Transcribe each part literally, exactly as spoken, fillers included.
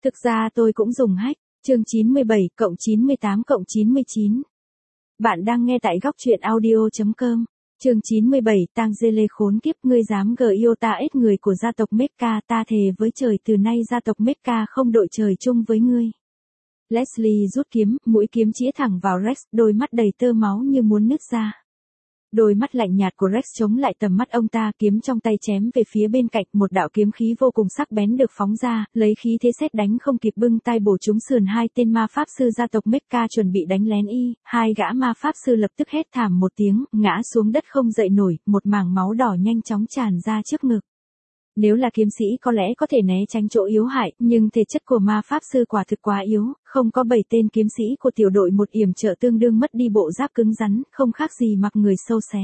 Thực ra tôi cũng dùng hack. Chương chín mươi bảy cộng chín mươi tám cộng chín mươi chín. Bạn đang nghe tại góc truyện audio chấm com. Chương chín mươi bảy Tang Zele khốn kiếp, ngươi dám gờ yêu ta ết người của gia tộc Mecca, ta thề với trời từ nay gia tộc Mecca không đội trời chung với ngươi. Leslie rút kiếm, mũi kiếm chĩa thẳng vào Rex, đôi mắt đầy tơ máu như muốn nứt ra. Đôi mắt lạnh nhạt của Rex chống lại tầm mắt ông ta, kiếm trong tay chém về phía bên cạnh, một đạo kiếm khí vô cùng sắc bén được phóng ra, lấy khí thế sét đánh không kịp bưng tay bổ trúng sườn hai tên ma pháp sư gia tộc Mecca chuẩn bị đánh lén y, hai gã ma pháp sư lập tức hét thảm một tiếng, ngã xuống đất không dậy nổi, một mảng máu đỏ nhanh chóng tràn ra trước ngực. Nếu là kiếm sĩ có lẽ có thể né tránh chỗ yếu hại, nhưng thể chất của ma pháp sư quả thực quá yếu, không có bảy tên kiếm sĩ của tiểu đội một yểm trợ tương đương mất đi bộ giáp cứng rắn, không khác gì mặc người sâu xé.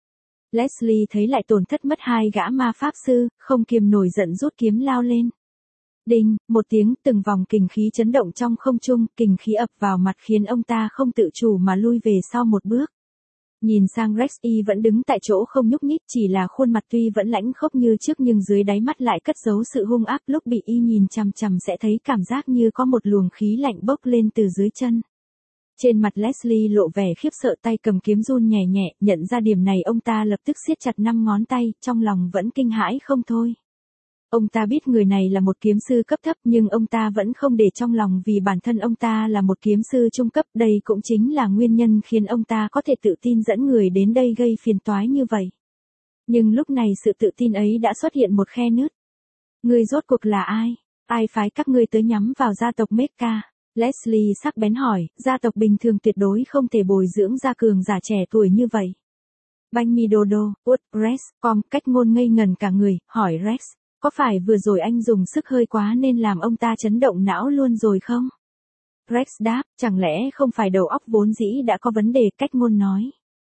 Leslie thấy lại tổn thất mất hai gã ma pháp sư, không kiềm nổi giận rút kiếm lao lên. Đinh, một tiếng, từng vòng kình khí chấn động trong không trung, kình khí ập vào mặt khiến ông ta không tự chủ mà lui về sau một bước. Nhìn sang Rex, y vẫn đứng tại chỗ không nhúc nhích, chỉ là khuôn mặt tuy vẫn lãnh khốc như trước nhưng dưới đáy mắt lại cất giấu sự hung ác, lúc bị y nhìn chằm chằm sẽ thấy cảm giác như có một luồng khí lạnh bốc lên từ dưới chân. Trên mặt Leslie lộ vẻ khiếp sợ, tay cầm kiếm run nhẹ nhẹ, nhận ra điểm này ông ta lập tức siết chặt năm ngón tay, trong lòng vẫn kinh hãi không thôi. Ông ta biết người này là một kiếm sư cấp thấp nhưng ông ta vẫn không để trong lòng vì bản thân ông ta là một kiếm sư trung cấp, đây cũng chính là nguyên nhân khiến ông ta có thể tự tin dẫn người đến đây gây phiền toái như vậy. Nhưng lúc này sự tự tin ấy đã xuất hiện một khe nứt. Ngươi rốt cuộc là ai? Ai phái các ngươi tới nhắm vào gia tộc Mecca? Leslie sắc bén hỏi, gia tộc bình thường tuyệt đối không thể bồi dưỡng ra cường giả trẻ tuổi như vậy. Banh mi đô đô, út, Rex, com, cách ngôn ngây ngần cả người, hỏi Rex. Có phải vừa rồi anh dùng sức hơi quá nên làm ông ta chấn động não luôn rồi không? Rex đáp, chẳng lẽ không phải đầu óc vốn dĩ đã có vấn đề, cách ngôn nói.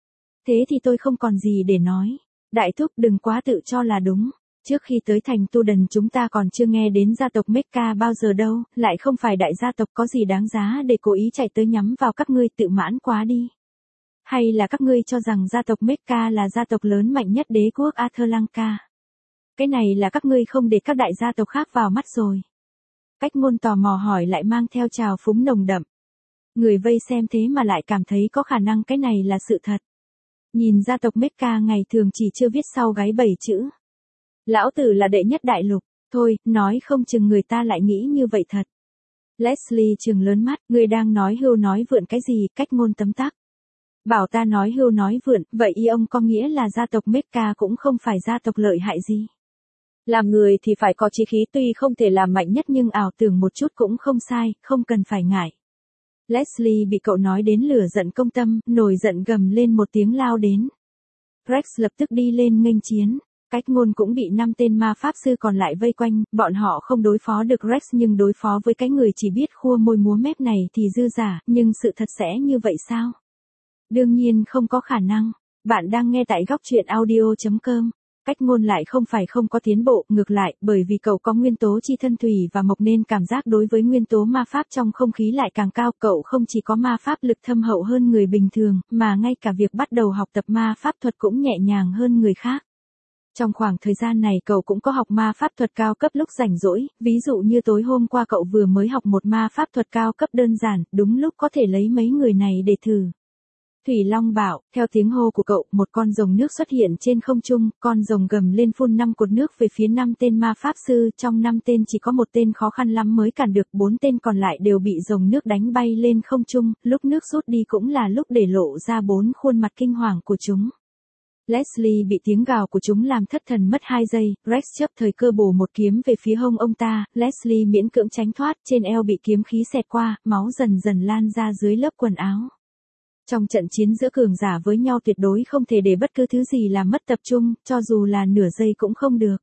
Thế thì tôi không còn gì để nói. Đại thúc đừng quá tự cho là đúng. Trước khi tới thành Tu Đần chúng ta còn chưa nghe đến gia tộc Mecca bao giờ đâu, lại không phải đại gia tộc, có gì đáng giá để cố ý chạy tới nhắm vào các ngươi, tự mãn quá đi. Hay là các ngươi cho rằng gia tộc Mecca là gia tộc lớn mạnh nhất đế quốc Atlantica? Cái này là các ngươi không để các đại gia tộc khác vào mắt rồi. Cách ngôn tò mò hỏi lại mang theo trào phúng nồng đậm. Người vây xem thế mà lại cảm thấy có khả năng cái này là sự thật. Nhìn gia tộc Mecca ngày thường chỉ chưa viết sau gáy bảy chữ. Lão tử là đệ nhất đại lục, thôi, nói không chừng người ta lại nghĩ như vậy thật. Leslie trừng lớn mắt, người đang nói hưu nói vượn cái gì, cách ngôn tấm tắc. Bảo ta nói hưu nói vượn, vậy y ông có nghĩa là gia tộc Mecca cũng không phải gia tộc lợi hại gì. Làm người thì phải có chí khí, tuy không thể làm mạnh nhất nhưng ảo tưởng một chút cũng không sai, không cần phải ngại. Leslie bị cậu nói đến lửa giận công tâm, nổi giận gầm lên một tiếng lao đến. Rex lập tức đi lên nghênh chiến. Cách ngôn cũng bị năm tên ma pháp sư còn lại vây quanh, bọn họ không đối phó được Rex nhưng đối phó với cái người chỉ biết khua môi múa mép này thì dư giả, nhưng sự thật sẽ như vậy sao? Đương nhiên không có khả năng. Bạn đang nghe tại góc truyện audio chấm com. Cách ngôn lại không phải không có tiến bộ, ngược lại, bởi vì cậu có nguyên tố chi thân thủy và mộc nên cảm giác đối với nguyên tố ma pháp trong không khí lại càng cao, cậu không chỉ có ma pháp lực thâm hậu hơn người bình thường, mà ngay cả việc bắt đầu học tập ma pháp thuật cũng nhẹ nhàng hơn người khác. Trong khoảng thời gian này cậu cũng có học ma pháp thuật cao cấp lúc rảnh rỗi, ví dụ như tối hôm qua cậu vừa mới học một ma pháp thuật cao cấp đơn giản, đúng lúc có thể lấy mấy người này để thử. Thủy Long bảo, theo tiếng hô của cậu, một con rồng nước xuất hiện trên không trung, con rồng gầm lên phun năm cột nước về phía năm tên ma pháp sư, trong năm tên chỉ có một tên khó khăn lắm mới cản được, bốn tên còn lại đều bị rồng nước đánh bay lên không trung, lúc nước rút đi cũng là lúc để lộ ra bốn khuôn mặt kinh hoàng của chúng. Leslie bị tiếng gào của chúng làm thất thần mất hai giây, Rex chấp thời cơ bổ một kiếm về phía hông ông ta, Leslie miễn cưỡng tránh thoát, trên eo bị kiếm khí xẹt qua, máu dần dần lan ra dưới lớp quần áo. Trong trận chiến giữa cường giả với nhau tuyệt đối không thể để bất cứ thứ gì làm mất tập trung, cho dù là nửa giây cũng không được.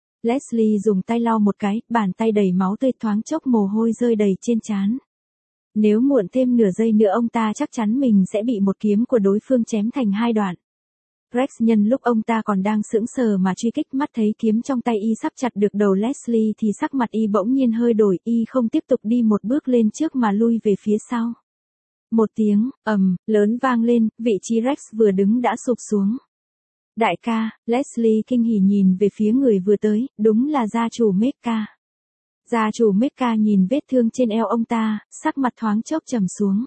Leslie dùng tay lau một cái, bàn tay đầy máu tươi, thoáng chốc mồ hôi rơi đầy trên trán. Nếu muộn thêm nửa giây nữa ông ta chắc chắn mình sẽ bị một kiếm của đối phương chém thành hai đoạn. Rex nhân lúc ông ta còn đang sững sờ mà truy kích, mắt thấy kiếm trong tay y sắp chặt được đầu Leslie thì sắc mặt y bỗng nhiên hơi đổi, y không tiếp tục đi một bước lên trước mà lui về phía sau. Một tiếng, ầm, lớn vang lên, vị trí Rex vừa đứng đã sụp xuống. Đại ca, Leslie kinh hỉ nhìn về phía người vừa tới, đúng là gia chủ Mecca. Gia chủ Mecca nhìn vết thương trên eo ông ta, sắc mặt thoáng chốc trầm xuống.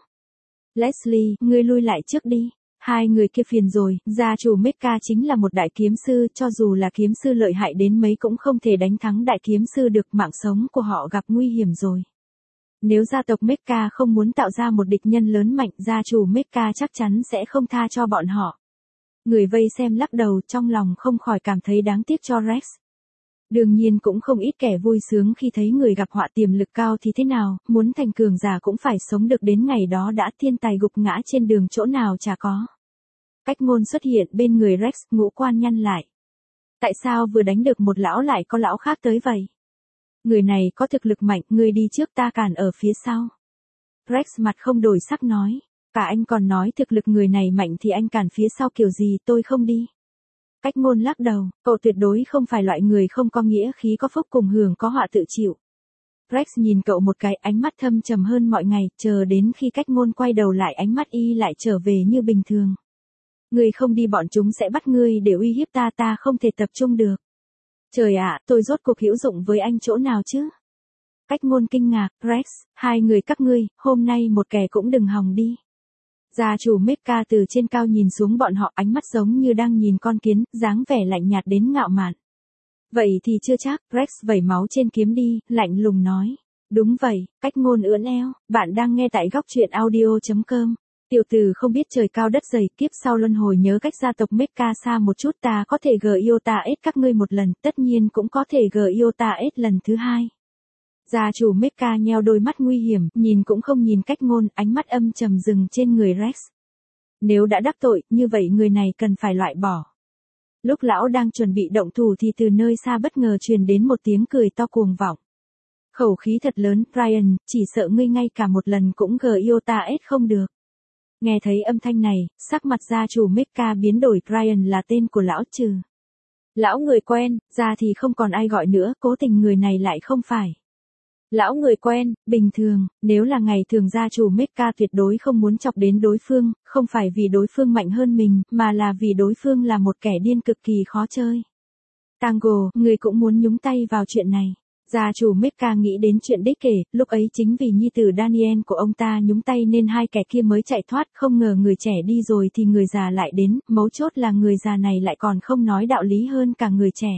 Leslie, ngươi lui lại trước đi. Hai người kia phiền rồi, gia chủ Mecca chính là một đại kiếm sư, cho dù là kiếm sư lợi hại đến mấy cũng không thể đánh thắng đại kiếm sư được, mạng sống của họ gặp nguy hiểm rồi. Nếu gia tộc Mecca không muốn tạo ra một địch nhân lớn mạnh, gia chủ Mecca chắc chắn sẽ không tha cho bọn họ. Người vây xem lắc đầu, trong lòng không khỏi cảm thấy đáng tiếc cho Rex. Đương nhiên cũng không ít kẻ vui sướng khi thấy người gặp họa tiềm lực cao thì thế nào, muốn thành cường giả cũng phải sống được đến ngày đó đã, thiên tài gục ngã trên đường chỗ nào chả có. Cách ngôn xuất hiện bên người Rex, ngũ quan nhăn lại. Tại sao vừa đánh được một lão lại có lão khác tới vậy? Người này có thực lực mạnh, người đi trước ta cản ở phía sau. Rex mặt không đổi sắc nói, cả anh còn nói thực lực người này mạnh thì anh cản phía sau kiểu gì, tôi không đi. Cách ngôn lắc đầu, cậu tuyệt đối không phải loại người không có nghĩa khí, có phúc cùng hưởng, có họa tự chịu. Rex nhìn cậu một cái, ánh mắt thâm trầm hơn mọi ngày, chờ đến khi cách ngôn quay đầu lại, ánh mắt y lại trở về như bình thường. Ngươi không đi bọn chúng sẽ bắt ngươi để uy hiếp ta, ta không thể tập trung được. Trời ạ, tôi rốt cuộc hữu dụng với anh chỗ nào chứ? Cách ngôn kinh ngạc, Rex, hai người các ngươi, hôm nay một kẻ cũng đừng hòng đi. Gia chủ Mecca từ trên cao nhìn xuống bọn họ, ánh mắt giống như đang nhìn con kiến, dáng vẻ lạnh nhạt đến ngạo mạn. Vậy thì chưa chắc, Rex vẩy máu trên kiếm đi, lạnh lùng nói. Đúng vậy, cách ngôn ưỡn eo, bạn đang nghe tại góc truyện audio chấm com. Tiểu tử không biết trời cao đất dày, kiếp sau luân hồi nhớ cách gia tộc Mecca xa một chút, ta có thể gờ yêu ta ết các ngươi một lần, tất nhiên cũng có thể gờ yêu ta ết lần thứ hai. Gia chủ Mecca nheo đôi mắt nguy hiểm, nhìn cũng không nhìn cách ngôn, ánh mắt âm trầm dừng trên người Rex. Nếu đã đắc tội, như vậy người này cần phải loại bỏ. Lúc lão đang chuẩn bị động thủ thì từ nơi xa bất ngờ truyền đến một tiếng cười to cuồng vọng. Khẩu khí thật lớn, Ryan, chỉ sợ ngươi ngay cả một lần cũng gờ yêu ta ết không được. Nghe thấy âm thanh này, sắc mặt gia chủ Mecca biến đổi, Ryan là tên của lão trừ. Lão người quen, ra thì không còn ai gọi nữa, cố tình người này lại không phải. Lão người quen, bình thường, nếu là ngày thường gia chủ Mecca tuyệt đối không muốn chọc đến đối phương, không phải vì đối phương mạnh hơn mình, mà là vì đối phương là một kẻ điên cực kỳ khó chơi. Tango, người cũng muốn nhúng tay vào chuyện này. Gia chủ Mecca nghĩ đến chuyện đích kể, lúc ấy chính vì nhi tử Daniel của ông ta nhúng tay nên hai kẻ kia mới chạy thoát, không ngờ người trẻ đi rồi thì người già lại đến, mấu chốt là người già này lại còn không nói đạo lý hơn cả người trẻ.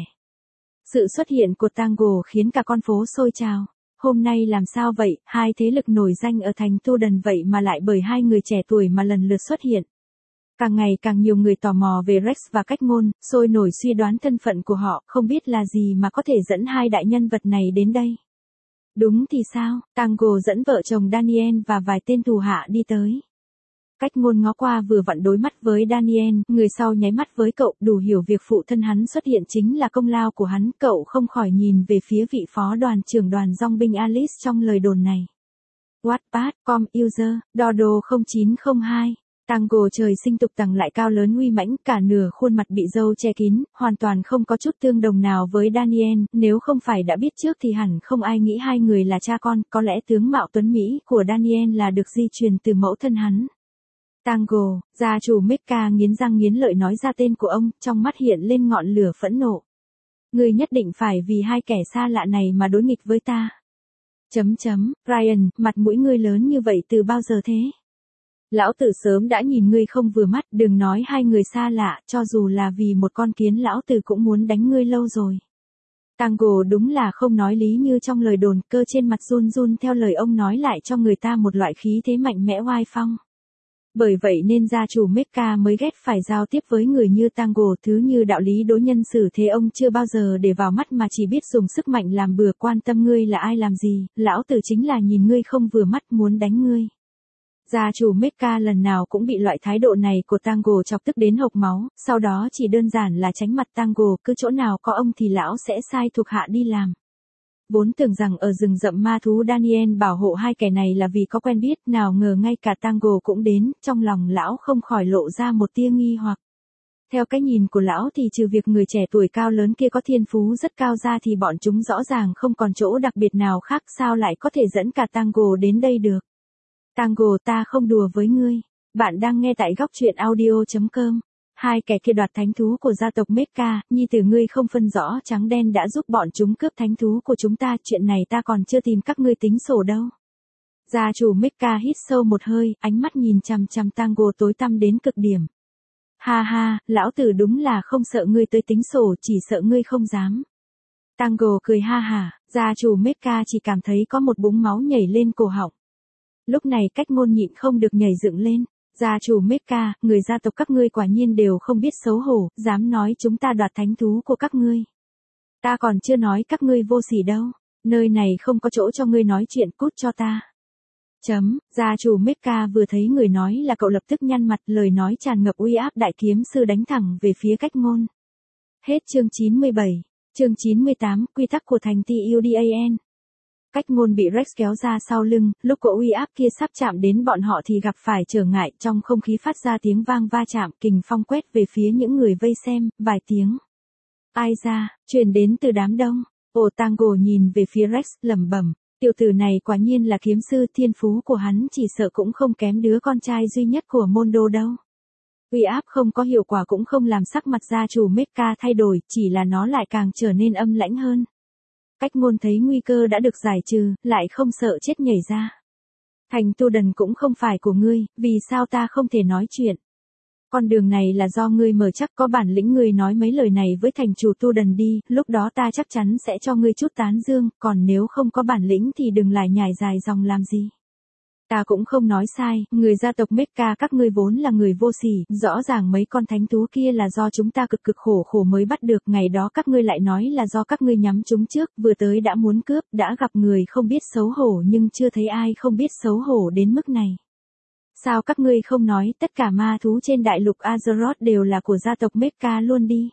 Sự xuất hiện của Tango khiến cả con phố sôi trào. Hôm nay làm sao vậy, hai thế lực nổi danh ở thành Tu Đần vậy mà lại bởi hai người trẻ tuổi mà lần lượt xuất hiện. Càng ngày càng nhiều người tò mò về Rex và cách ngôn, sôi nổi suy đoán thân phận của họ, không biết là gì mà có thể dẫn hai đại nhân vật này đến đây. Đúng thì sao, Tango dẫn vợ chồng Daniel và vài tên thủ hạ đi tới. Cách ngôn ngó qua vừa vặn đối mắt với Daniel, người sau nháy mắt với cậu, đủ hiểu việc phụ thân hắn xuất hiện chính là công lao của hắn, cậu không khỏi nhìn về phía vị phó đoàn trưởng đoàn dòng binh Alice trong lời đồn này. Wattpad, com, user, Dodo không chín không hai. Tango trời sinh tục tằng lại cao lớn uy mãnh, cả nửa khuôn mặt bị râu che kín, hoàn toàn không có chút tương đồng nào với Daniel, nếu không phải đã biết trước thì hẳn không ai nghĩ hai người là cha con, có lẽ tướng mạo tuấn Mỹ của Daniel là được di truyền từ mẫu thân hắn. Tango, gia chủ Mecca nghiến răng nghiến lợi nói ra tên của ông, trong mắt hiện lên ngọn lửa phẫn nộ. Ngươi nhất định phải vì hai kẻ xa lạ này mà đối nghịch với ta. Chấm chấm, Ryan, mặt mũi ngươi lớn như vậy từ bao giờ thế? Lão tử sớm đã nhìn ngươi không vừa mắt, đừng nói hai người xa lạ, cho dù là vì một con kiến lão tử cũng muốn đánh ngươi lâu rồi. Tango đúng là không nói lý như trong lời đồn, cơ trên mặt run run theo lời ông nói lại cho người ta một loại khí thế mạnh mẽ oai phong. Bởi vậy nên gia chủ Mecca mới ghét phải giao tiếp với người như Tango, thứ như đạo lý đối nhân xử thế ông chưa bao giờ để vào mắt mà chỉ biết dùng sức mạnh làm bừa, quan tâm ngươi là ai làm gì, lão tử chính là nhìn ngươi không vừa mắt muốn đánh ngươi. Gia chủ Mecca lần nào cũng bị loại thái độ này của Tango chọc tức đến hộc máu, sau đó chỉ đơn giản là tránh mặt Tango, cứ chỗ nào có ông thì lão sẽ sai thuộc hạ đi làm. Vốn tưởng rằng ở rừng rậm ma thú Daniel bảo hộ hai kẻ này là vì có quen biết, nào ngờ ngay cả Tango cũng đến, trong lòng lão không khỏi lộ ra một tia nghi hoặc. Theo cái nhìn của lão thì trừ việc người trẻ tuổi cao lớn kia có thiên phú rất cao ra thì bọn chúng rõ ràng không còn chỗ đặc biệt nào khác, sao lại có thể dẫn cả Tango đến đây được. Tango, ta không đùa với ngươi. Bạn đang nghe tại góc truyện audio chấm com. Hai kẻ kia đoạt thánh thú của gia tộc Mecca, nhi tử ngươi không phân rõ trắng đen đã giúp bọn chúng cướp thánh thú của chúng ta, chuyện này ta còn chưa tìm các ngươi tính sổ đâu. Gia chủ Mecca hít sâu một hơi, ánh mắt nhìn chằm chằm Tango tối tăm đến cực điểm. Ha ha, lão tử đúng là không sợ ngươi tới tính sổ, chỉ sợ ngươi không dám. Tango cười ha hả, gia chủ Mecca chỉ cảm thấy có một búng máu nhảy lên cổ họng. Lúc này Cách Ngôn nhịn không được nhảy dựng lên. Gia chủ Mecca, người gia tộc các ngươi quả nhiên đều không biết xấu hổ, dám nói chúng ta đoạt thánh thú của các ngươi. Ta còn chưa nói các ngươi vô sỉ đâu, nơi này không có chỗ cho ngươi nói chuyện, cút cho ta. Chấm, gia chủ Mecca vừa thấy người nói là cậu lập tức nhăn mặt, lời nói tràn ngập uy áp, đại kiếm sư đánh thẳng về phía Cách Ngôn. Hết chương chín mươi bảy, chương chín mươi tám, quy tắc của thành tê u đê a en. Cách Ngôn bị Rex kéo ra sau lưng, lúc cỗ uy áp kia sắp chạm đến bọn họ thì gặp phải trở ngại, trong không khí phát ra tiếng vang va chạm, kình phong quét về phía những người vây xem, vài tiếng. Ai ra, truyền đến từ đám đông. Ồ, Tango nhìn về phía Rex, lẩm bẩm, tiểu tử này quả nhiên là kiếm sư, thiên phú của hắn chỉ sợ cũng không kém đứa con trai duy nhất của Mondo đâu. Uy áp không có hiệu quả cũng không làm sắc mặt gia chủ Mecca thay đổi, chỉ là nó lại càng trở nên âm lãnh hơn. Cách Ngôn thấy nguy cơ đã được giải trừ, lại không sợ chết nhảy ra. Thành Tu Đần cũng không phải của ngươi, vì sao ta không thể nói chuyện? Con đường này là do ngươi mở, chắc có bản lĩnh ngươi nói mấy lời này với thành chủ Tu Đần đi, lúc đó ta chắc chắn sẽ cho ngươi chút tán dương, còn nếu không có bản lĩnh thì đừng lại nhải dài dòng làm gì. Ta cũng không nói sai, người gia tộc Mecca các ngươi vốn là người vô sỉ, rõ ràng mấy con thánh thú kia là do chúng ta cực cực khổ khổ mới bắt được, ngày đó các ngươi lại nói là do các ngươi nhắm chúng trước, vừa tới đã muốn cướp, đã gặp người không biết xấu hổ nhưng chưa thấy ai không biết xấu hổ đến mức này. Sao các ngươi không nói tất cả ma thú trên đại lục Azeroth đều là của gia tộc Mecca luôn đi?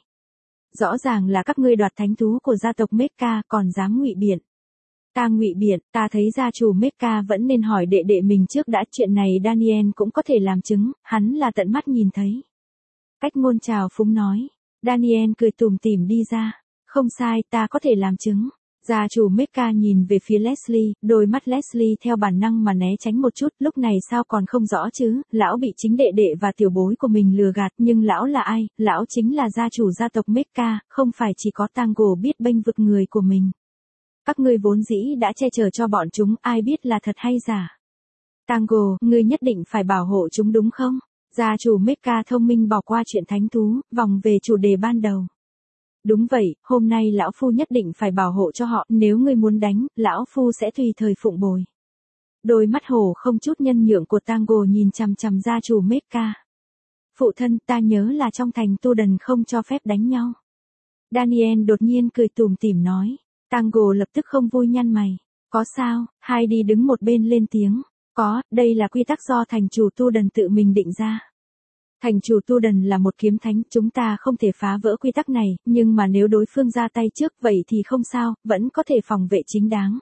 Rõ ràng là các ngươi đoạt thánh thú của gia tộc Mecca, còn dám ngụy biện. Ta ngụy biện, ta thấy gia chủ Mecca vẫn nên hỏi đệ đệ mình trước đã, chuyện này Daniel cũng có thể làm chứng, hắn là tận mắt nhìn thấy. Cách Ngôn chào phúng nói. Daniel cười tủm tỉm đi ra. Không sai, ta có thể làm chứng. Gia chủ Mecca nhìn về phía Leslie, đôi mắt Leslie theo bản năng mà né tránh một chút, lúc này sao còn không rõ chứ, lão bị chính đệ đệ và tiểu bối của mình lừa gạt, nhưng lão là ai, lão chính là gia chủ gia tộc Mecca, không phải chỉ có Tango biết bênh vực người của mình. Các ngươi vốn dĩ đã che chở cho bọn chúng, ai biết là thật hay giả. Tango, ngươi nhất định phải bảo hộ chúng đúng không? Gia chủ Mecca thông minh bỏ qua chuyện thánh thú, vòng về chủ đề ban đầu. Đúng vậy, hôm nay lão phu nhất định phải bảo hộ cho họ, nếu ngươi muốn đánh, lão phu sẽ tùy thời phụng bồi. Đôi mắt hổ không chút nhân nhượng của Tango nhìn chằm chằm gia chủ Mecca. Phụ thân, ta nhớ là trong thành Tu Đần không cho phép đánh nhau. Daniel đột nhiên cười tủm tỉm nói. Tango lập tức không vui nhăn mày. Có sao? Hai đi đứng một bên lên tiếng. Có, đây là quy tắc do thành chủ Tu Đần tự mình định ra. Thành chủ Tu Đần là một kiếm thánh, chúng ta không thể phá vỡ quy tắc này, nhưng mà nếu đối phương ra tay trước vậy thì không sao, vẫn có thể phòng vệ chính đáng.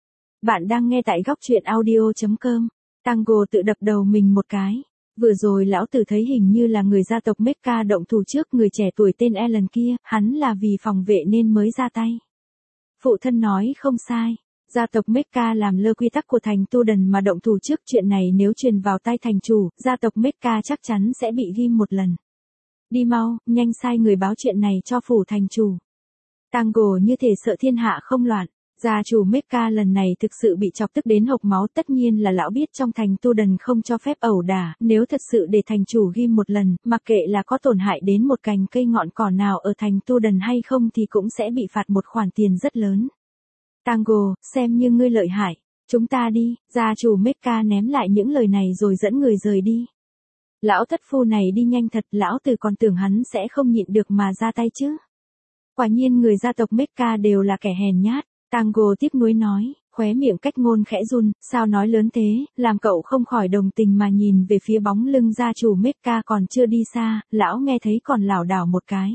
Bạn đang nghe tại góc truyện audio chấm com. Tango tự đập đầu mình một cái. Vừa rồi lão tử thấy hình như là người gia tộc Mecca động thủ trước, người trẻ tuổi tên Alan kia, hắn là vì phòng vệ nên mới ra tay. Phụ thân nói không sai. Gia tộc Mecca làm lơ quy tắc của thành Tu Đần mà động thủ trước, chuyện này nếu truyền vào tay thành chủ, gia tộc Mecca chắc chắn sẽ bị ghim một lần. Đi mau, nhanh sai người báo chuyện này cho phủ thành chủ. Tango như thể sợ thiên hạ không loạn. Gia chủ Mecca lần này thực sự bị chọc tức đến hộc máu, tất nhiên là lão biết trong thành Tu Đần không cho phép ẩu đả, nếu thật sự để thành chủ ghim một lần, mặc kệ là có tổn hại đến một cành cây ngọn cỏ nào ở thành Tu Đần hay không thì cũng sẽ bị phạt một khoản tiền rất lớn. Tango, xem như ngươi lợi hại. Chúng ta đi, gia chủ Mecca ném lại những lời này rồi dẫn người rời đi. Lão thất phu này đi nhanh thật, lão tử còn tưởng hắn sẽ không nhịn được mà ra tay chứ. Quả nhiên người gia tộc Mecca đều là kẻ hèn nhát. Tango tiếc nuối nói, khóe miệng Cách Ngôn khẽ run, sao nói lớn thế, làm cậu không khỏi đồng tình mà nhìn về phía bóng lưng gia chủ Mecca còn chưa đi xa, lão nghe thấy còn lảo đảo một cái.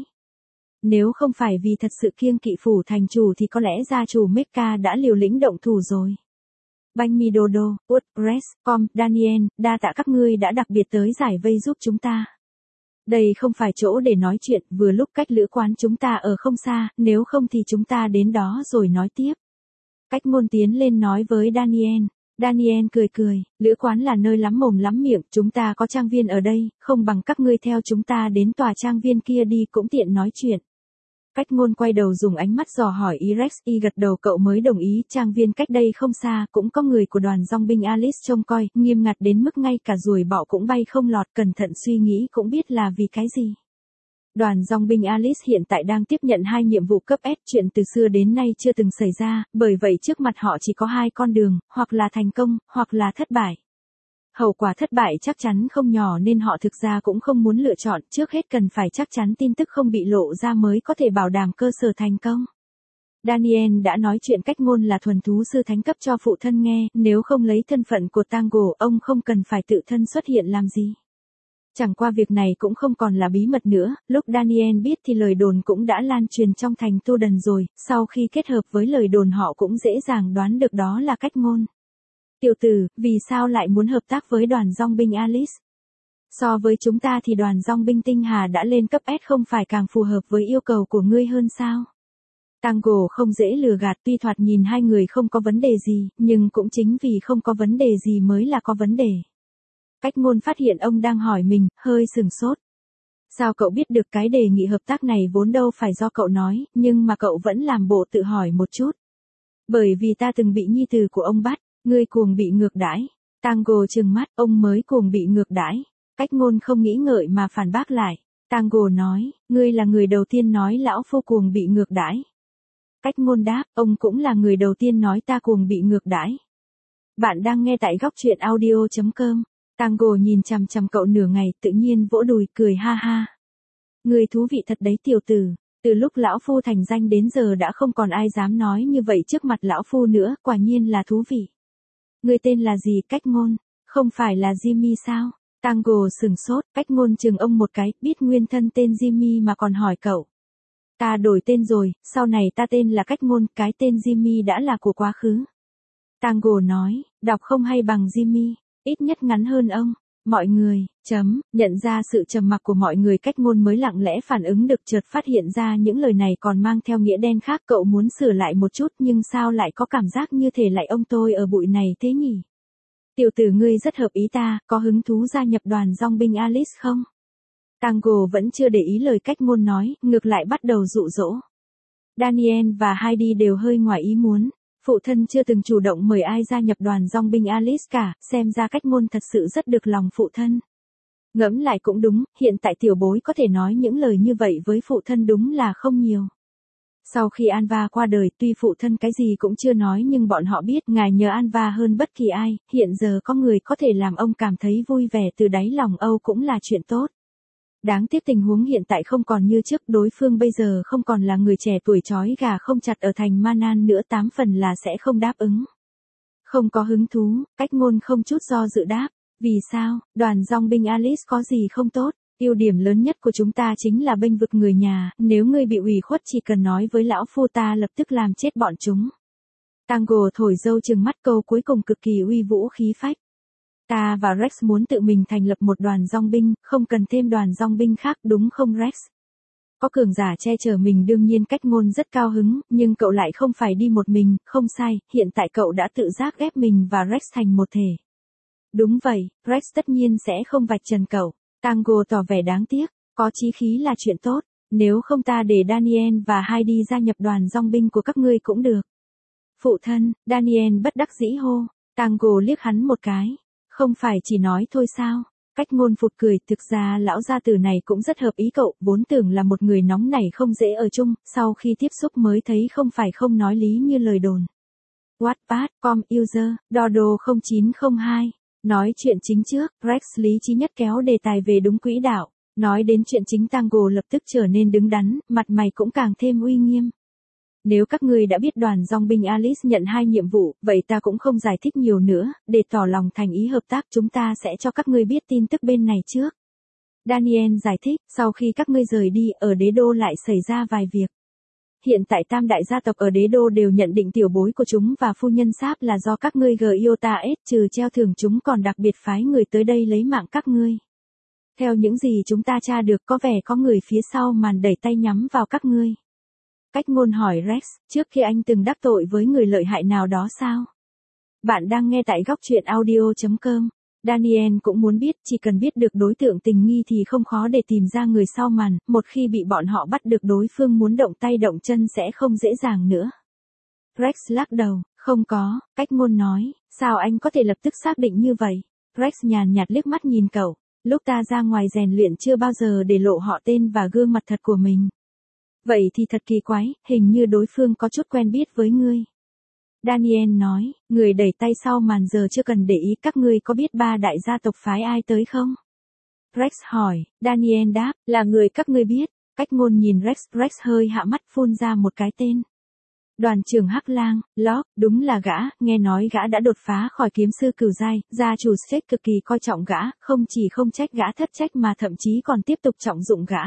Nếu không phải vì thật sự kiêng kỵ phủ thành chủ thì có lẽ gia chủ Mecca đã liều lĩnh động thủ rồi. Banh mi Dodo, Wood, Res, Com, Daniel, đa tạ các ngươi đã đặc biệt tới giải vây giúp chúng ta. Đây không phải chỗ để nói chuyện, vừa lúc cách lữ quán chúng ta ở không xa, nếu không thì chúng ta đến đó rồi nói tiếp. Cách Ngôn tiến lên nói với Daniel. Daniel cười cười, lữ quán là nơi lắm mồm lắm miệng, chúng ta có trang viên ở đây, không bằng các ngươi theo chúng ta đến tòa trang viên kia đi cũng tiện nói chuyện. Cách ngôn quay đầu dùng ánh mắt dò hỏi Irex, y gật đầu cậu mới đồng ý, trang viên cách đây không xa, cũng có người của đoàn dòng binh Alice trông coi, nghiêm ngặt đến mức ngay cả ruồi bọ cũng bay không lọt, cẩn thận suy nghĩ cũng biết là vì cái gì. Đoàn dòng binh Alice hiện tại đang tiếp nhận hai nhiệm vụ cấp S, chuyện từ xưa đến nay chưa từng xảy ra, bởi vậy trước mặt họ chỉ có hai con đường, hoặc là thành công, hoặc là thất bại. Hậu quả thất bại chắc chắn không nhỏ nên họ thực ra cũng không muốn lựa chọn, trước hết cần phải chắc chắn tin tức không bị lộ ra mới có thể bảo đảm cơ sở thành công. Daniel đã nói chuyện cách ngôn là thuần thú sư thánh cấp cho phụ thân nghe, nếu không lấy thân phận của Tango, ông không cần phải tự thân xuất hiện làm gì. Chẳng qua việc này cũng không còn là bí mật nữa, lúc Daniel biết thì lời đồn cũng đã lan truyền trong thành Tu Đần rồi, sau khi kết hợp với lời đồn họ cũng dễ dàng đoán được đó là cách ngôn. Tiểu tử, vì sao lại muốn hợp tác với đoàn dòng binh Alice? So với chúng ta thì đoàn dòng binh Tinh Hà đã lên cấp S không phải càng phù hợp với yêu cầu của ngươi hơn sao? Tango không dễ lừa gạt, tuy thoạt nhìn hai người không có vấn đề gì, nhưng cũng chính vì không có vấn đề gì mới là có vấn đề. Cách ngôn phát hiện ông đang hỏi mình, hơi sừng sốt. Sao cậu biết được cái đề nghị hợp tác này vốn đâu phải do cậu nói, nhưng mà cậu vẫn làm bộ tự hỏi một chút. Bởi vì ta từng bị nhi tử của ông bắt, ngươi cuồng bị ngược đãi. Tango trừng mắt, ông mới cuồng bị ngược đãi. Cách ngôn không nghĩ ngợi mà phản bác lại. Tango nói, ngươi là người đầu tiên nói lão phu cuồng bị ngược đãi. Cách ngôn đáp, ông cũng là người đầu tiên nói ta cuồng bị ngược đãi. Bạn đang nghe tại góc truyện audio chấm com. Tango nhìn chằm chằm cậu nửa ngày, tự nhiên vỗ đùi, cười ha ha. Người thú vị thật đấy tiểu tử, từ lúc lão phu thành danh đến giờ đã không còn ai dám nói như vậy trước mặt lão phu nữa, quả nhiên là thú vị. Người tên là gì? Cách ngôn, không phải là Jimmy sao? Tango sừng sốt, cách ngôn chừng ông một cái, biết nguyên thân tên Jimmy mà còn hỏi cậu. Ta đổi tên rồi, sau này ta tên là cách ngôn, cái tên Jimmy đã là của quá khứ. Tango nói, đọc không hay bằng Jimmy. Ít nhất ngắn hơn ông. Mọi người, chấm, nhận ra sự trầm mặc của mọi người cách ngôn mới lặng lẽ phản ứng được chợt phát hiện ra những lời này còn mang theo nghĩa đen khác cậu muốn sửa lại một chút nhưng sao lại có cảm giác như thể lại ông tôi ở bụi này thế nhỉ? Tiểu tử ngươi rất hợp ý ta, có hứng thú gia nhập đoàn dòng binh Alice không? Tango vẫn chưa để ý lời cách ngôn nói, ngược lại bắt đầu dụ dỗ. Daniel và Heidi đều hơi ngoài ý muốn. Phụ thân chưa từng chủ động mời ai gia nhập đoàn dòng binh Alice cả, xem ra cách ngôn thật sự rất được lòng phụ thân. Ngẫm lại cũng đúng, hiện tại tiểu bối có thể nói những lời như vậy với phụ thân đúng là không nhiều. Sau khi Anva qua đời, tuy phụ thân cái gì cũng chưa nói nhưng bọn họ biết ngài nhớ Anva hơn bất kỳ ai, hiện giờ có người có thể làm ông cảm thấy vui vẻ từ đáy lòng Âu cũng là chuyện tốt. Đáng tiếc tình huống hiện tại không còn như trước, đối phương bây giờ không còn là người trẻ tuổi trói gà không chặt ở thành Manan nữa, tám phần là sẽ không đáp ứng. Không có hứng thú, cách ngôn không chút do dự đáp. Vì sao? Đoàn dòng binh Alice có gì không tốt? Ưu điểm lớn nhất của chúng ta chính là bênh vực người nhà, nếu ngươi bị ủy khuất chỉ cần nói với lão phu ta lập tức làm chết bọn chúng. Tango thổi dâu trừng mắt, câu cuối cùng cực kỳ uy vũ khí phách. Ta và Rex muốn tự mình thành lập một đoàn dòng binh, không cần thêm đoàn dòng binh khác đúng không Rex? Có cường giả che chở mình đương nhiên cách ngôn rất cao hứng, nhưng cậu lại không phải đi một mình, không sai, hiện tại cậu đã tự giác ghép mình và Rex thành một thể. Đúng vậy, Rex tất nhiên sẽ không vạch trần cậu. Tango tỏ vẻ đáng tiếc, có chí khí là chuyện tốt, nếu không ta để Daniel và Heidi gia nhập đoàn dòng binh của các ngươi cũng được. Phụ thân, Daniel bất đắc dĩ hô, Tango liếc hắn một cái. Không phải chỉ nói thôi sao? Cách ngôn phụt cười, thực ra lão gia tử này cũng rất hợp ý cậu, vốn tưởng là một người nóng nảy không dễ ở chung, sau khi tiếp xúc mới thấy không phải không nói lý như lời đồn. Wattpad, com, user, Dodo không chín không hai. Nói chuyện chính trước, Rex lý trí nhất kéo đề tài về đúng quỹ đạo. Nói đến chuyện chính Tango lập tức trở nên đứng đắn, mặt mày cũng càng thêm uy nghiêm. Nếu các ngươi đã biết đoàn dòng binh Alice nhận hai nhiệm vụ, vậy ta cũng không giải thích nhiều nữa, để tỏ lòng thành ý hợp tác chúng ta sẽ cho các ngươi biết tin tức bên này trước. Daniel giải thích, sau khi các ngươi rời đi, ở đế đô lại xảy ra vài việc. Hiện tại tam đại gia tộc ở đế đô đều nhận định tiểu bối của chúng và phu nhân Sáp là do các ngươi Giota S trừ treo thưởng chúng còn đặc biệt phái người tới đây lấy mạng các ngươi. Theo những gì chúng ta tra được có vẻ có người phía sau màn đẩy tay nhắm vào các ngươi. Cách ngôn hỏi Rex, trước khi anh từng đắc tội với người lợi hại nào đó sao? Bạn đang nghe tại góc truyện audio chấm com. Daniel cũng muốn biết, chỉ cần biết được đối tượng tình nghi thì không khó để tìm ra người sau màn, một khi bị bọn họ bắt được đối phương muốn động tay động chân sẽ không dễ dàng nữa. Rex lắc đầu, không có, cách ngôn nói, sao anh có thể lập tức xác định như vậy? Rex nhàn nhạt liếc mắt nhìn cậu, lúc ta ra ngoài rèn luyện chưa bao giờ để lộ họ tên và gương mặt thật của mình. Vậy thì thật kỳ quái, hình như đối phương có chút quen biết với ngươi. Daniel nói, người đẩy tay sau màn giờ chưa cần để ý, các ngươi có biết ba đại gia tộc phái ai tới không? Rex hỏi, Daniel đáp, là người các ngươi biết. Cách ngôn nhìn Rex, Rex hơi hạ mắt phun ra một cái tên. Đoàn trưởng Hắc Lang, Locke, đúng là gã, nghe nói gã đã đột phá khỏi kiếm sư cửu giai, gia chủ Seth cực kỳ coi trọng gã, không chỉ không trách gã thất trách mà thậm chí còn tiếp tục trọng dụng gã.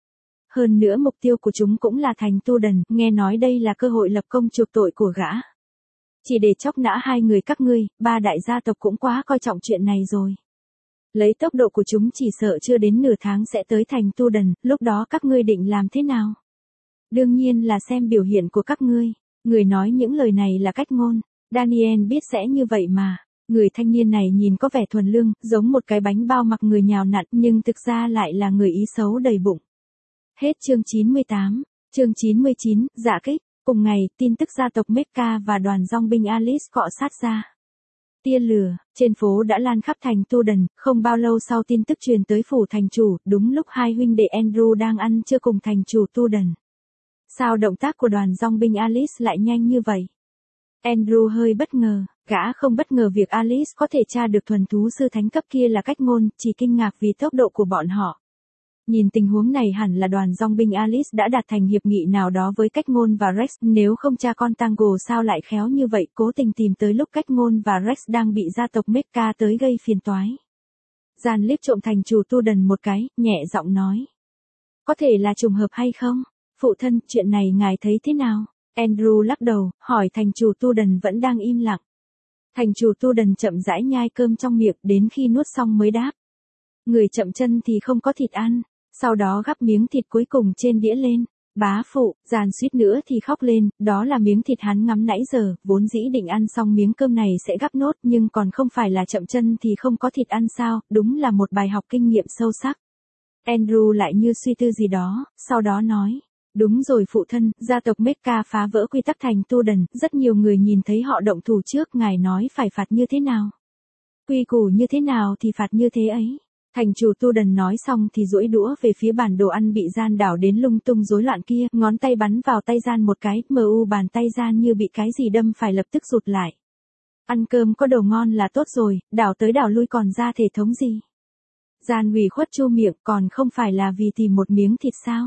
Hơn nữa mục tiêu của chúng cũng là thành Tu Đần, nghe nói đây là cơ hội lập công chuộc tội của gã. Chỉ để chóc nã hai người các ngươi, ba đại gia tộc cũng quá coi trọng chuyện này rồi. Lấy tốc độ của chúng chỉ sợ chưa đến nửa tháng sẽ tới thành Tu Đần, lúc đó các ngươi định làm thế nào? Đương nhiên là xem biểu hiện của các ngươi. Người nói những lời này là cách ngôn. Daniel biết sẽ như vậy mà. Người thanh niên này nhìn có vẻ thuần lương, giống một cái bánh bao mặc người nhào nặn, nhưng thực ra lại là người ý xấu đầy bụng. Hết chương chín mươi tám. Chương chín mươi chín, dạ kích. Cùng ngày, tin tức gia tộc Mecha và đoàn dòng binh Alice cọ sát ra. Tia lửa, trên phố đã lan khắp thành Tu Đần, không bao lâu sau tin tức truyền tới phủ thành chủ, đúng lúc hai huynh đệ Andrew đang ăn trưa cùng thành chủ Tu Đần. Sao động tác của đoàn dòng binh Alice lại nhanh như vậy? Andrew hơi bất ngờ, gã không bất ngờ việc Alice có thể tra được thuần thú sư thánh cấp kia là cách ngôn, chỉ kinh ngạc vì tốc độ của bọn họ. Nhìn tình huống này hẳn là đoàn dòng binh Alice đã đạt thành hiệp nghị nào đó với cách ngôn và Rex, nếu không cha con Tango sao lại khéo như vậy, cố tình tìm tới lúc cách ngôn và Rex đang bị gia tộc Mecha tới gây phiền toái. Gian liếc trộm thành chủ Tu Đần một cái, nhẹ giọng nói. Có thể là trùng hợp hay không? Phụ thân, chuyện này ngài thấy thế nào? Andrew lắc đầu, hỏi thành chủ Tu Đần vẫn đang im lặng. Thành chủ Tu Đần chậm rãi nhai cơm trong miệng đến khi nuốt xong mới đáp. Người chậm chân thì không có thịt ăn. Sau đó gắp miếng thịt cuối cùng trên đĩa lên. Bá phụ, Giàn suýt nữa thì khóc lên, đó là miếng thịt hắn ngắm nãy giờ, vốn dĩ định ăn xong miếng cơm này sẽ gắp nốt nhưng còn không phải là chậm chân thì không có thịt ăn sao, đúng là một bài học kinh nghiệm sâu sắc. Andrew lại như suy tư gì đó, sau đó nói. Đúng rồi phụ thân, gia tộc Mecha phá vỡ quy tắc thành Tu Đần, rất nhiều người nhìn thấy họ động thủ trước, ngài nói phải phạt như thế nào? Quy củ như thế nào thì phạt như thế ấy. Thành chủ Tu Đần nói xong thì duỗi đũa về phía bàn đồ ăn bị Gian đảo đến lung tung rối loạn kia, ngón tay bắn vào tay Gian một cái, mu bàn tay Gian như bị cái gì đâm phải lập tức rụt lại. Ăn cơm có đồ ngon là tốt rồi, đảo tới đảo lui còn ra thể thống gì? Gian ủy khuất chu miệng, còn không phải là vì tìm một miếng thịt sao?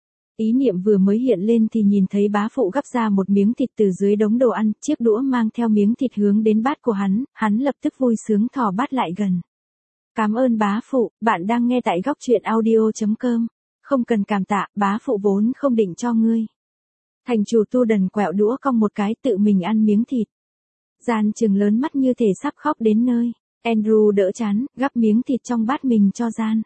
Ý niệm vừa mới hiện lên thì nhìn thấy bá phụ gắp ra một miếng thịt từ dưới đống đồ ăn, chiếc đũa mang theo miếng thịt hướng đến bát của hắn, hắn lập tức vui sướng thò bát lại gần. Cảm ơn bá phụ, bạn đang nghe tại góc truyện audio chấm com. Không cần cảm tạ, bá phụ vốn không định cho ngươi. Thành chủ Tu Đần quẹo đũa cong một cái tự mình ăn miếng thịt. Gian trừng lớn mắt như thể sắp khóc đến nơi. Andrew đỡ chán, gắp miếng thịt trong bát mình cho Gian.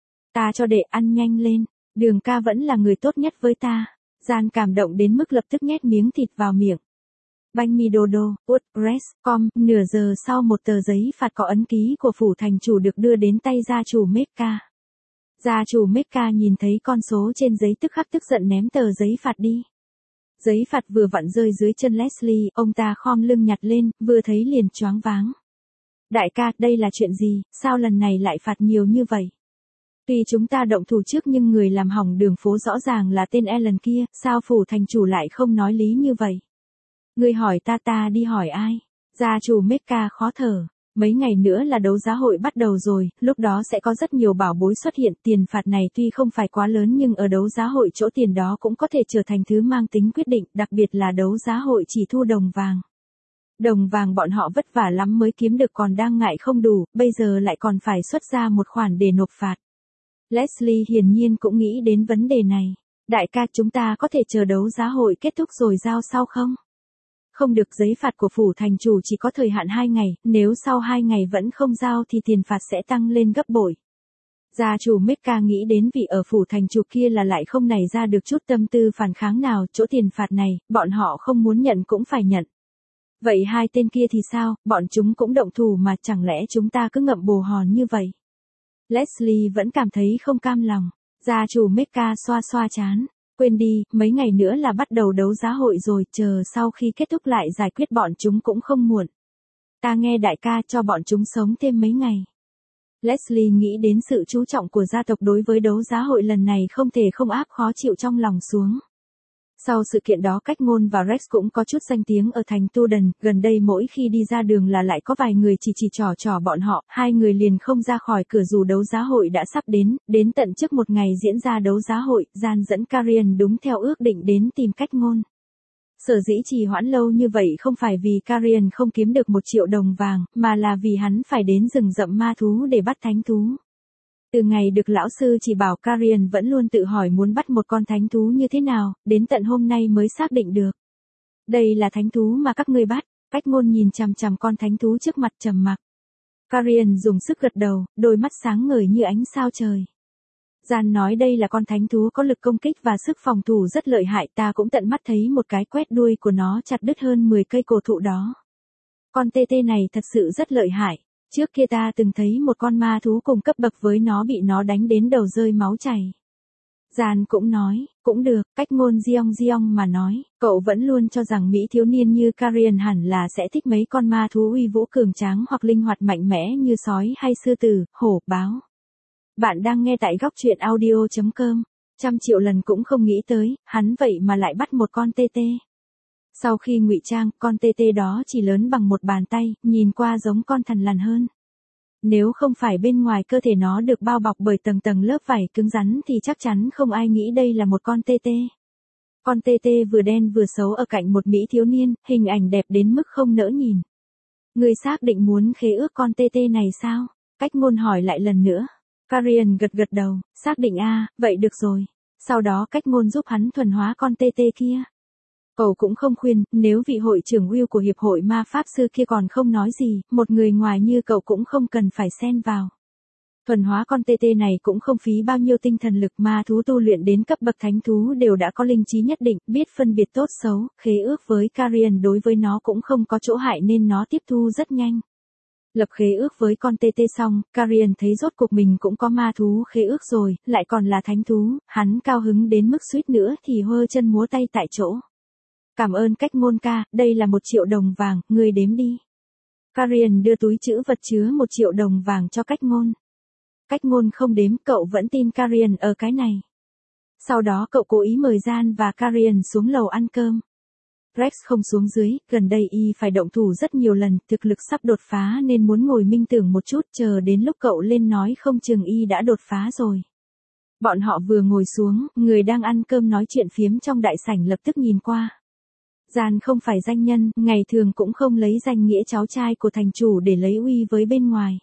Ta cho đệ ăn nhanh lên, Đường ca vẫn là người tốt nhất với ta. Gian cảm động đến mức lập tức nhét miếng thịt vào miệng. Banh mi đô đô, WordPress chấm com, nửa giờ sau một tờ giấy phạt có ấn ký của phủ thành chủ được đưa đến tay gia chủ Mecha. Gia chủ Mecha nhìn thấy con số trên giấy tức khắc tức giận ném tờ giấy phạt đi. Giấy phạt vừa vặn rơi dưới chân Leslie, ông ta khom lưng nhặt lên, vừa thấy liền choáng váng. Đại ca, đây là chuyện gì, sao lần này lại phạt nhiều như vậy? Tuy chúng ta động thủ trước nhưng người làm hỏng đường phố rõ ràng là tên Alan kia, sao phủ thành chủ lại không nói lý như vậy? Ngươi hỏi ta ta đi hỏi ai? Gia chủ Mecha khó thở. Mấy ngày nữa là đấu giá hội bắt đầu rồi, lúc đó sẽ có rất nhiều bảo bối xuất hiện. Tiền phạt này tuy không phải quá lớn nhưng ở đấu giá hội chỗ tiền đó cũng có thể trở thành thứ mang tính quyết định, đặc biệt là đấu giá hội chỉ thu đồng vàng. Đồng vàng bọn họ vất vả lắm mới kiếm được còn đang ngại không đủ, bây giờ lại còn phải xuất ra một khoản để nộp phạt. Leslie hiển nhiên cũng nghĩ đến vấn đề này. Đại ca, chúng ta có thể chờ đấu giá hội kết thúc rồi giao sau không? Không được, giấy phạt của phủ thành chủ chỉ có thời hạn hai ngày, nếu sau hai ngày vẫn không giao thì tiền phạt sẽ tăng lên gấp bội. Gia chủ Mecha nghĩ đến vị ở phủ thành chủ kia là lại không nảy ra được chút tâm tư phản kháng nào, chỗ tiền phạt này, bọn họ không muốn nhận cũng phải nhận. Vậy hai tên kia thì sao, bọn chúng cũng động thủ mà chẳng lẽ chúng ta cứ ngậm bồ hòn như vậy? Leslie vẫn cảm thấy không cam lòng. Gia chủ Mecca xoa xoa chán. Quên đi, mấy ngày nữa là bắt đầu đấu giá hội rồi, chờ sau khi kết thúc lại giải quyết bọn chúng cũng không muộn. Ta nghe đại ca cho bọn chúng sống thêm mấy ngày. Leslie nghĩ đến sự chú trọng của gia tộc đối với đấu giá hội lần này không thể không áp khó chịu trong lòng xuống. Sau sự kiện đó Cách Ngôn và Rex cũng có chút danh tiếng ở thành Tuden, gần đây mỗi khi đi ra đường là lại có vài người chỉ chỉ trò trò bọn họ, hai người liền không ra khỏi cửa dù đấu giá hội đã sắp đến, đến tận trước một ngày diễn ra đấu giá hội, Gian dẫn Karian đúng theo ước định đến tìm Cách Ngôn. Sở dĩ trì hoãn lâu như vậy không phải vì Karian không kiếm được một triệu đồng vàng, mà là vì hắn phải đến rừng rậm ma thú để bắt thánh thú. Từ ngày được lão sư chỉ bảo Karian vẫn luôn tự hỏi muốn bắt một con thánh thú như thế nào, đến tận hôm nay mới xác định được. Đây là thánh thú mà các ngươi bắt. Cách Ngôn nhìn chằm chằm con thánh thú trước mặt trầm mặc. Karian dùng sức gật đầu, đôi mắt sáng ngời như ánh sao trời. Gian nói đây là con thánh thú có lực công kích và sức phòng thủ rất lợi hại, ta cũng tận mắt thấy một cái quét đuôi của nó chặt đứt hơn mười cây cổ thụ đó. Con tê tê này thật sự rất lợi hại. Trước kia ta từng thấy một con ma thú cùng cấp bậc với nó bị nó đánh đến đầu rơi máu chảy. Gian cũng nói, cũng được, Cách Ngôn giong giong mà nói, cậu vẫn luôn cho rằng Mỹ thiếu niên như Karian hẳn là sẽ thích mấy con ma thú uy vũ cường tráng hoặc linh hoạt mạnh mẽ như sói hay sư tử, hổ, báo. Bạn đang nghe tại góc truyện audio chấm com, trăm triệu lần cũng không nghĩ tới, hắn vậy mà lại bắt một con tê tê. Sau khi ngụy trang, con tê tê đó chỉ lớn bằng một bàn tay, nhìn qua giống con thằn lằn hơn. Nếu không phải bên ngoài cơ thể nó được bao bọc bởi tầng tầng lớp vảy cứng rắn thì chắc chắn không ai nghĩ đây là một con tê tê. Con tê tê vừa đen vừa xấu ở cạnh một Mỹ thiếu niên, hình ảnh đẹp đến mức không nỡ nhìn. Người xác định muốn khế ước con tê tê này sao? Cách Ngôn hỏi lại lần nữa. Karian gật gật đầu, xác định a, vậy được rồi. Sau đó Cách Ngôn giúp hắn thuần hóa con tê tê kia. Cậu cũng không khuyên, nếu vị hội trưởng Will của Hiệp hội Ma Pháp Sư kia còn không nói gì, một người ngoài như cậu cũng không cần phải xen vào. Thuần hóa con tê tê này cũng không phí bao nhiêu tinh thần lực, ma thú tu luyện đến cấp bậc thánh thú đều đã có linh trí nhất định, biết phân biệt tốt xấu, khế ước với Karian đối với nó cũng không có chỗ hại nên nó tiếp thu rất nhanh. Lập khế ước với con tê tê xong, Karian thấy rốt cuộc mình cũng có ma thú khế ước rồi, lại còn là thánh thú, hắn cao hứng đến mức suýt nữa thì hơ chân múa tay tại chỗ. Cảm ơn Cách Ngôn ca, đây là một triệu đồng vàng, ngươi đếm đi. Karian đưa túi trữ vật chứa một triệu đồng vàng cho Cách Ngôn. Cách Ngôn không đếm, cậu vẫn tin Karian ở cái này. Sau đó cậu cố ý mời Gian và Karian xuống lầu ăn cơm. Rex không xuống dưới, gần đây y phải động thủ rất nhiều lần, thực lực sắp đột phá nên muốn ngồi minh tưởng một chút, chờ đến lúc cậu lên nói không chừng y đã đột phá rồi. Bọn họ vừa ngồi xuống, người đang ăn cơm nói chuyện phiếm trong đại sảnh lập tức nhìn qua. Gian không phải danh nhân, ngày thường cũng không lấy danh nghĩa cháu trai của thành chủ để lấy uy với bên ngoài.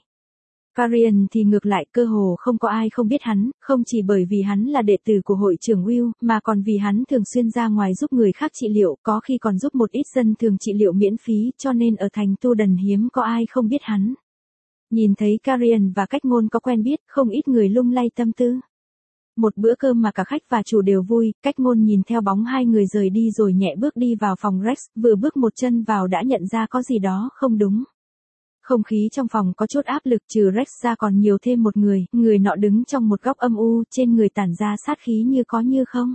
Karian thì ngược lại, cơ hồ không có ai không biết hắn, không chỉ bởi vì hắn là đệ tử của hội trưởng Will, mà còn vì hắn thường xuyên ra ngoài giúp người khác trị liệu, có khi còn giúp một ít dân thường trị liệu miễn phí, cho nên ở thành Tuden hiếm có ai không biết hắn. Nhìn thấy Karian và Cách Ngôn có quen biết, không ít người lung lay tâm tư. Một bữa cơm mà cả khách và chủ đều vui, Cách Ngôn nhìn theo bóng hai người rời đi rồi nhẹ bước đi vào phòng Rex, vừa bước một chân vào đã nhận ra có gì đó không đúng. Không khí trong phòng có chút áp lực, trừ Rex ra còn nhiều thêm một người, người nọ đứng trong một góc âm u, trên người tản ra sát khí như có như không.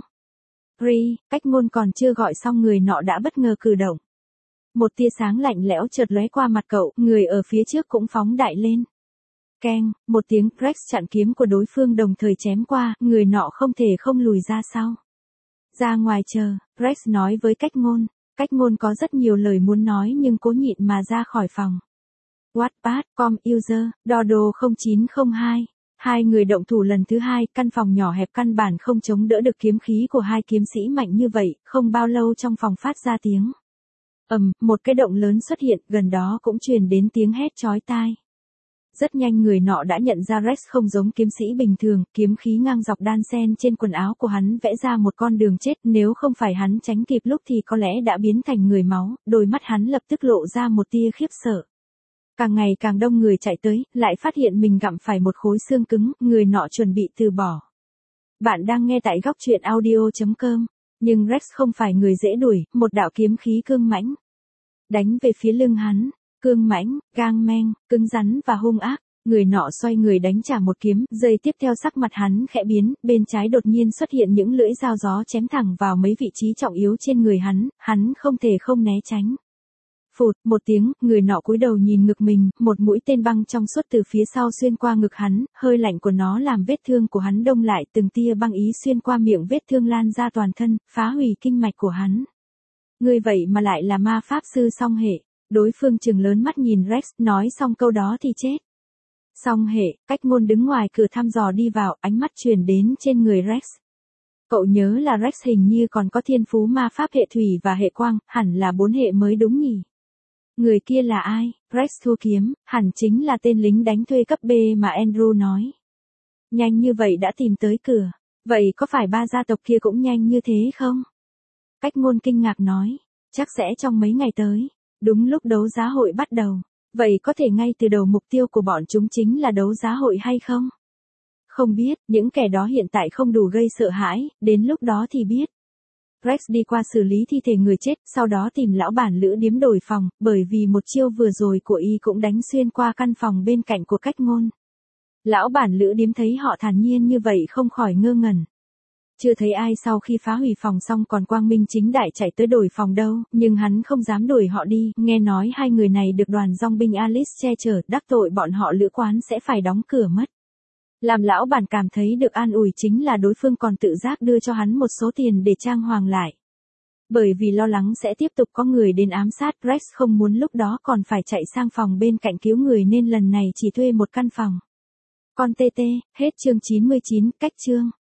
Ri, Cách Ngôn còn chưa gọi xong người nọ đã bất ngờ cử động. Một tia sáng lạnh lẽo chợt lóe qua mặt cậu, người ở phía trước cũng phóng đại lên. Keng, một tiếng, Rex chặn kiếm của đối phương đồng thời chém qua, người nọ không thể không lùi ra sau. Ra ngoài chờ, Rex nói với Cách Ngôn. Cách Ngôn có rất nhiều lời muốn nói nhưng cố nhịn mà ra khỏi phòng. Wattpad, com, user, Dodo không chín không hai. Hai người động thủ lần thứ hai, căn phòng nhỏ hẹp căn bản không chống đỡ được kiếm khí của hai kiếm sĩ mạnh như vậy, không bao lâu trong phòng phát ra tiếng. Ầm, một cái động lớn xuất hiện, gần đó cũng truyền đến tiếng hét chói tai. Rất nhanh người nọ đã nhận ra Rex không giống kiếm sĩ bình thường, kiếm khí ngang dọc đan xen trên quần áo của hắn vẽ ra một con đường chết, nếu không phải hắn tránh kịp lúc thì có lẽ đã biến thành người máu, đôi mắt hắn lập tức lộ ra một tia khiếp sợ. Càng ngày càng đông người chạy tới, lại phát hiện mình gặm phải một khối xương cứng, người nọ chuẩn bị từ bỏ. Bạn đang nghe tại góc truyện audio chấm com, nhưng Rex không phải người dễ đuổi, một đạo kiếm khí cương mãnh đánh về phía lưng hắn, cương mãnh, gang meng, cứng rắn và hung ác. Người nọ xoay người đánh trả một kiếm, giây tiếp theo sắc mặt hắn khẽ biến, bên trái đột nhiên xuất hiện những lưỡi dao gió chém thẳng vào mấy vị trí trọng yếu trên người hắn, hắn không thể không né tránh. Phụt, một tiếng, người nọ cúi đầu nhìn ngực mình, một mũi tên băng trong suốt từ phía sau xuyên qua ngực hắn, hơi lạnh của nó làm vết thương của hắn đông lại, từng tia băng ý xuyên qua miệng vết thương lan ra toàn thân, phá hủy kinh mạch của hắn. Ngươi vậy mà lại là ma pháp sư song hệ. Đối phương trừng lớn mắt nhìn Rex, nói xong câu đó thì chết. Song hệ, Cách Ngôn đứng ngoài cửa thăm dò đi vào, ánh mắt truyền đến trên người Rex. Cậu nhớ là Rex hình như còn có thiên phú ma pháp hệ thủy và hệ quang, hẳn là bốn hệ mới đúng nhỉ? Người kia là ai? Rex thua kiếm, hẳn chính là tên lính đánh thuê cấp B mà Andrew nói. Nhanh như vậy đã tìm tới cửa, vậy có phải ba gia tộc kia cũng nhanh như thế không? Cách Ngôn kinh ngạc nói, chắc sẽ trong mấy ngày tới, đúng lúc đấu giá hội bắt đầu. Vậy có thể ngay từ đầu mục tiêu của bọn chúng chính là đấu giá hội hay không? Không biết, những kẻ đó hiện tại không đủ gây sợ hãi, đến lúc đó thì biết. Rex đi qua xử lý thi thể người chết, sau đó tìm lão bản lữ điếm đổi phòng, bởi vì một chiêu vừa rồi của y cũng đánh xuyên qua căn phòng bên cạnh của Cách Ngôn. Lão bản lữ điếm thấy họ thản nhiên như vậy không khỏi ngơ ngẩn. Chưa thấy ai sau khi phá hủy phòng xong còn quang minh chính đại chạy tới đổi phòng đâu, nhưng hắn không dám đuổi họ đi, nghe nói hai người này được đoàn dòng binh Alice che chở, đắc tội bọn họ lữ quán sẽ phải đóng cửa mất. Làm lão bản cảm thấy được an ủi chính là đối phương còn tự giác đưa cho hắn một số tiền để trang hoàng lại. Bởi vì lo lắng sẽ tiếp tục có người đến ám sát, Rex không muốn lúc đó còn phải chạy sang phòng bên cạnh cứu người nên lần này chỉ thuê một căn phòng. Con tê tê, hết chương chín mươi chín, cách chương.